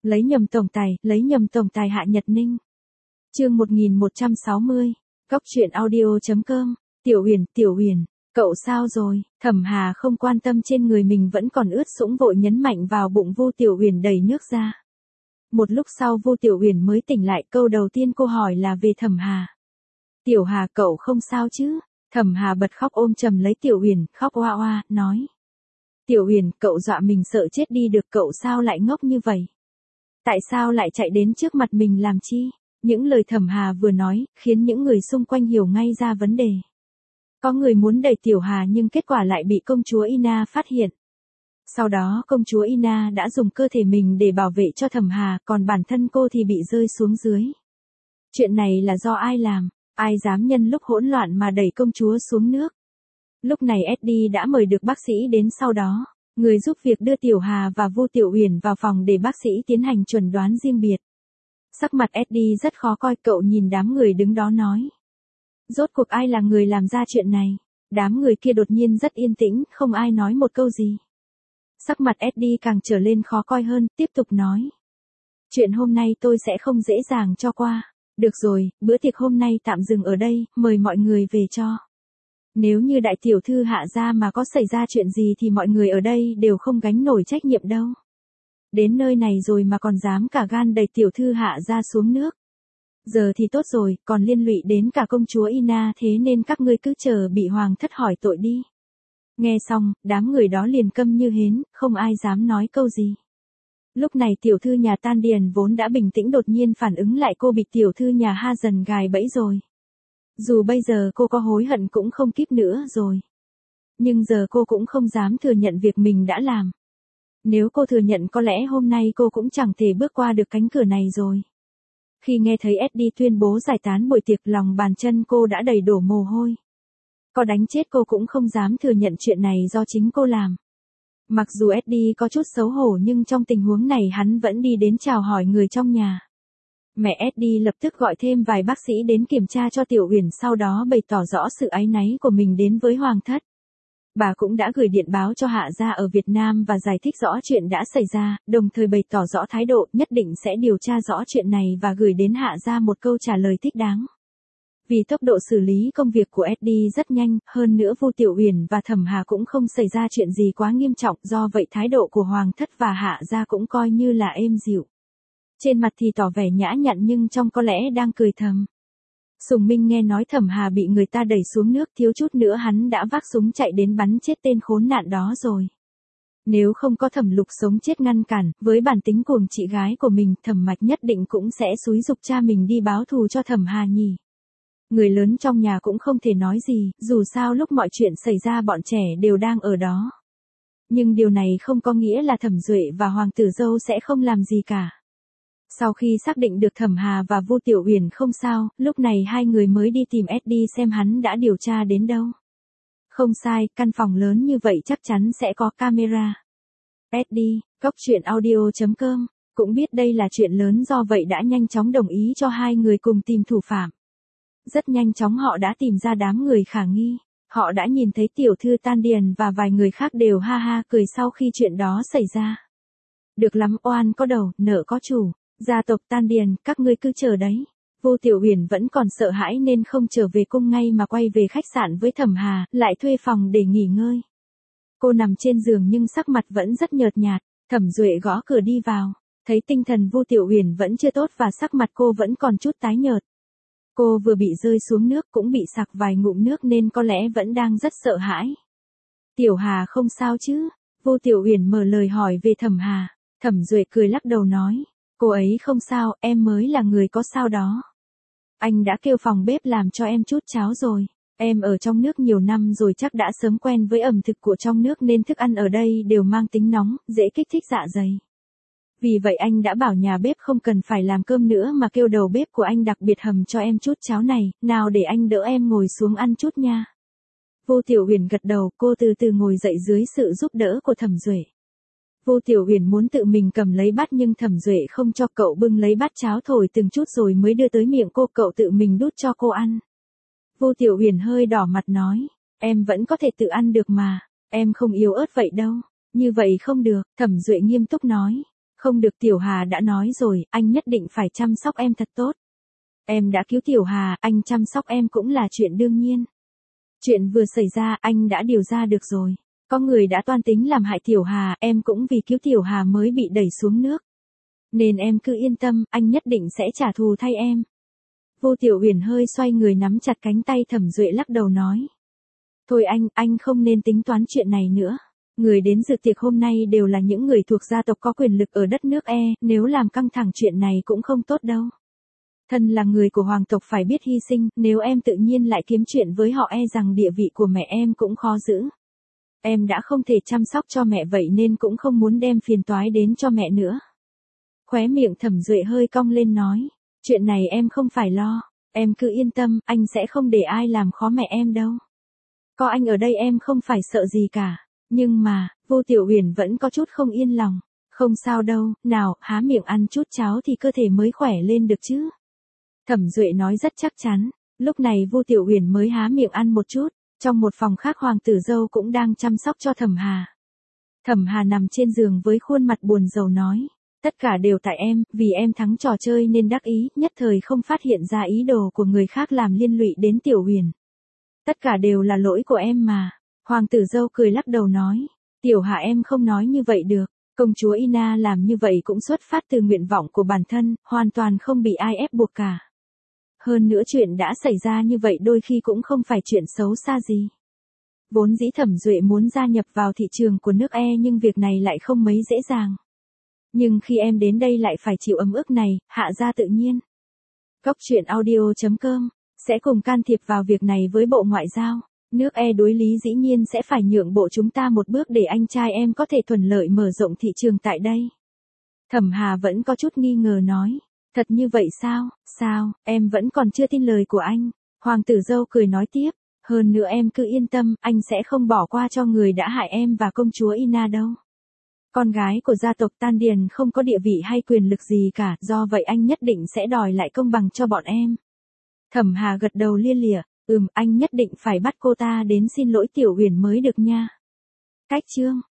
lấy nhầm tổng tài Hạ Nhật Ninh. Chương 1160, Cóc truyện audio.com. Tiểu Huyền, cậu sao rồi? Thẩm Hà không quan tâm trên người mình vẫn còn ướt sũng vội nhấn mạnh vào bụng Vu Tiểu Huyền đầy nước ra. Một lúc sau Vu Tiểu Huyền mới tỉnh lại, câu đầu tiên cô hỏi là về Thẩm Hà. Tiểu Hà cậu không sao chứ? Thẩm Hà bật khóc ôm chầm lấy Tiểu Huyền, khóc oa oa, nói. Tiểu Huyền, cậu dọa mình sợ chết đi được, cậu sao lại ngốc như vậy? Tại sao lại chạy đến trước mặt mình làm chi? Những lời Thẩm Hà vừa nói, khiến những người xung quanh hiểu ngay ra vấn đề. Có người muốn đẩy Tiểu Hà nhưng kết quả lại bị công chúa Ina phát hiện. Sau đó công chúa Ina đã dùng cơ thể mình để bảo vệ cho Thẩm Hà, còn bản thân cô thì bị rơi xuống dưới. Chuyện này là do ai làm? Ai dám nhân lúc hỗn loạn mà đẩy công chúa xuống nước? Lúc này Eddie đã mời được bác sĩ đến, sau đó, người giúp việc đưa Tiểu Hà và Vu Tiểu Huyền vào phòng để bác sĩ tiến hành chẩn đoán riêng biệt. Sắc mặt Eddie rất khó coi, cậu nhìn đám người đứng đó nói. Rốt cuộc ai là người làm ra chuyện này? Đám người kia đột nhiên rất yên tĩnh, không ai nói một câu gì. Sắc mặt Eddie càng trở lên khó coi hơn, tiếp tục nói. Chuyện hôm nay tôi sẽ không dễ dàng cho qua. Được rồi, bữa tiệc hôm nay tạm dừng ở đây, mời mọi người về cho. Nếu như đại tiểu thư Hạ gia mà có xảy ra chuyện gì thì mọi người ở đây đều không gánh nổi trách nhiệm đâu. Đến nơi này rồi mà còn dám cả gan đẩy tiểu thư Hạ gia xuống nước. Giờ thì tốt rồi, còn liên lụy đến cả công chúa Ina, thế nên các ngươi cứ chờ bị hoàng thất hỏi tội đi. Nghe xong, đám người đó liền câm như hến, không ai dám nói câu gì. Lúc này tiểu thư nhà Tan Điền vốn đã bình tĩnh đột nhiên phản ứng lại cô bị tiểu thư nhà Ha Dần gài bẫy rồi. Dù bây giờ cô có hối hận cũng không kịp nữa rồi. Nhưng giờ cô cũng không dám thừa nhận việc mình đã làm. Nếu cô thừa nhận có lẽ hôm nay cô cũng chẳng thể bước qua được cánh cửa này rồi. Khi nghe thấy Eddie tuyên bố giải tán buổi tiệc, lòng bàn chân cô đã đầy đổ mồ hôi. Có đánh chết cô cũng không dám thừa nhận chuyện này do chính cô làm. Mặc dù Eddie có chút xấu hổ nhưng trong tình huống này hắn vẫn đi đến chào hỏi người trong nhà. Mẹ Eddie lập tức gọi thêm vài bác sĩ đến kiểm tra cho Tiểu Huyền, sau đó bày tỏ rõ sự áy náy của mình đến với hoàng thất. Bà cũng đã gửi điện báo cho Hạ gia ở Việt Nam và giải thích rõ chuyện đã xảy ra, đồng thời bày tỏ rõ thái độ nhất định sẽ điều tra rõ chuyện này và gửi đến Hạ gia một câu trả lời thích đáng. Vì tốc độ xử lý công việc của Eddie rất nhanh, hơn nữa Vu Tiểu Huyền và Thẩm Hà cũng không xảy ra chuyện gì quá nghiêm trọng, do vậy thái độ của hoàng thất và Hạ gia cũng coi như là êm dịu. Trên mặt thì tỏ vẻ nhã nhặn nhưng trong có lẽ đang cười thầm. Sùng Minh nghe nói Thẩm Hà bị người ta đẩy xuống nước, thiếu chút nữa hắn đã vác súng chạy đến bắn chết tên khốn nạn đó rồi. Nếu không có Thẩm Lục sống chết ngăn cản, với bản tính cuồng chị gái của mình, Thẩm Mạch nhất định cũng sẽ xúi giục cha mình đi báo thù cho Thẩm Hà nhỉ. Người lớn trong nhà cũng không thể nói gì, dù sao lúc mọi chuyện xảy ra bọn trẻ đều đang ở đó. Nhưng điều này không có nghĩa là Thẩm Duệ và Hoàng tử Dâu sẽ không làm gì cả. Sau khi xác định được Thẩm Hà và Vu Tiểu Huyền không sao, lúc này hai người mới đi tìm Eddie xem hắn đã điều tra đến đâu. Không sai, căn phòng lớn như vậy chắc chắn sẽ có camera. Eddie, Cóc truyện audio.com, cũng biết đây là chuyện lớn, do vậy đã nhanh chóng đồng ý cho hai người cùng tìm thủ phạm. Rất nhanh chóng họ đã tìm ra đám người khả nghi. Họ đã nhìn thấy tiểu thư Tan Điền và vài người khác đều ha ha cười sau khi chuyện đó xảy ra. Được lắm, oan có đầu, nợ có chủ. Gia tộc Tan Điền, các ngươi cứ chờ đấy. Vu Tiểu Huyền vẫn còn sợ hãi nên không trở về cung ngay mà quay về khách sạn với Thẩm Hà, lại thuê phòng để nghỉ ngơi. Cô nằm trên giường nhưng sắc mặt vẫn rất nhợt nhạt. Thẩm Duệ gõ cửa đi vào, thấy tinh thần Vu Tiểu Huyền vẫn chưa tốt và sắc mặt cô vẫn còn chút tái nhợt. Cô vừa bị rơi xuống nước cũng bị sặc vài ngụm nước nên có lẽ vẫn đang rất sợ hãi. Tiểu Hà không sao chứ? Vu Tiểu Huyền mở lời hỏi về Thẩm Hà. Thẩm Duệ cười lắc đầu nói. Cô ấy không sao, em mới là người có sao đó. Anh đã kêu phòng bếp làm cho em chút cháo rồi. Em ở trong nước nhiều năm rồi chắc đã sớm quen với ẩm thực của trong nước nên thức ăn ở đây đều mang tính nóng, dễ kích thích dạ dày. Vì vậy anh đã bảo nhà bếp không cần phải làm cơm nữa mà kêu đầu bếp của anh đặc biệt hầm cho em chút cháo này, nào để anh đỡ em ngồi xuống ăn chút nha. Vu Tiểu Huyền gật đầu, cô từ từ ngồi dậy dưới sự giúp đỡ của Thẩm Duệ. Vu Tiểu Huyền muốn tự mình cầm lấy bát nhưng Thẩm Duệ không cho, cậu bưng lấy bát cháo thổi từng chút rồi mới đưa tới miệng cô, cậu tự mình đút cho cô ăn. Vu Tiểu Huyền hơi đỏ mặt nói, em vẫn có thể tự ăn được mà, em không yếu ớt vậy đâu, như vậy không được, Thẩm Duệ nghiêm túc nói. Không được, Tiểu Hà đã nói rồi, anh nhất định phải chăm sóc em thật tốt. Em đã cứu Tiểu Hà, anh chăm sóc em cũng là chuyện đương nhiên. Chuyện vừa xảy ra anh đã điều ra được rồi. Có người đã toan tính làm hại Tiểu Hà, em cũng vì cứu Tiểu Hà mới bị đẩy xuống nước. Nên em cứ yên tâm, anh nhất định sẽ trả thù thay em. Vô Tiểu Uyển hơi xoay người nắm chặt cánh tay Thẩm Duệ lắc đầu nói. Thôi anh không nên tính toán chuyện này nữa. Người đến dự tiệc hôm nay đều là những người thuộc gia tộc có quyền lực ở đất nước nếu làm căng thẳng chuyện này cũng không tốt đâu. Thân là người của hoàng tộc phải biết hy sinh, nếu em tự nhiên lại kiếm chuyện với họ rằng địa vị của mẹ em cũng khó giữ. Em đã không thể chăm sóc cho mẹ vậy nên cũng không muốn đem phiền toái đến cho mẹ nữa. Khóe miệng Thẩm Duệ hơi cong lên nói, chuyện này em không phải lo, em cứ yên tâm, anh sẽ không để ai làm khó mẹ em đâu. Có anh ở đây em không phải sợ gì cả. Nhưng mà, Vô Tiểu Uyển vẫn có chút không yên lòng. Không sao đâu, nào, há miệng ăn chút cháo thì cơ thể mới khỏe lên được chứ. Thẩm Duệ nói rất chắc chắn. Lúc này Vô Tiểu Uyển mới há miệng ăn một chút. Trong một phòng khác hoàng tử dâu cũng đang chăm sóc cho Thẩm Hà. Thẩm Hà nằm trên giường với khuôn mặt buồn rầu nói. Tất cả đều tại em, vì em thắng trò chơi nên đắc ý, nhất thời không phát hiện ra ý đồ của người khác làm liên lụy đến Tiểu Uyển. Tất cả đều là lỗi của em mà. Hoàng tử dâu cười lắc đầu nói. Tiểu Hà em không nói như vậy được. Công chúa Ina làm như vậy cũng xuất phát từ nguyện vọng của bản thân, hoàn toàn không bị ai ép buộc cả. Hơn nữa chuyện đã xảy ra như vậy đôi khi cũng không phải chuyện xấu xa gì. Vốn dĩ Thẩm Duệ muốn gia nhập vào thị trường của nước nhưng việc này lại không mấy dễ dàng. Nhưng khi em đến đây lại phải chịu ấm ức này, hạ ra tự nhiên. Góc truyện audio.com sẽ cùng can thiệp vào việc này với Bộ Ngoại giao. Nước đối lý dĩ nhiên sẽ phải nhượng bộ chúng ta một bước để anh trai em có thể thuận lợi mở rộng thị trường tại đây. Thẩm Hà vẫn có chút nghi ngờ nói. Thật như vậy sao? Sao, em vẫn còn chưa tin lời của anh. Hoàng tử dâu cười nói tiếp. Hơn nữa em cứ yên tâm, anh sẽ không bỏ qua cho người đã hại em và công chúa Ina đâu. Con gái của gia tộc Tan Điền không có địa vị hay quyền lực gì cả, do vậy anh nhất định sẽ đòi lại công bằng cho bọn em. Thẩm Hà gật đầu lia lịa. Anh nhất định phải bắt cô ta đến xin lỗi Tiểu Uyển mới được nha. Cách chương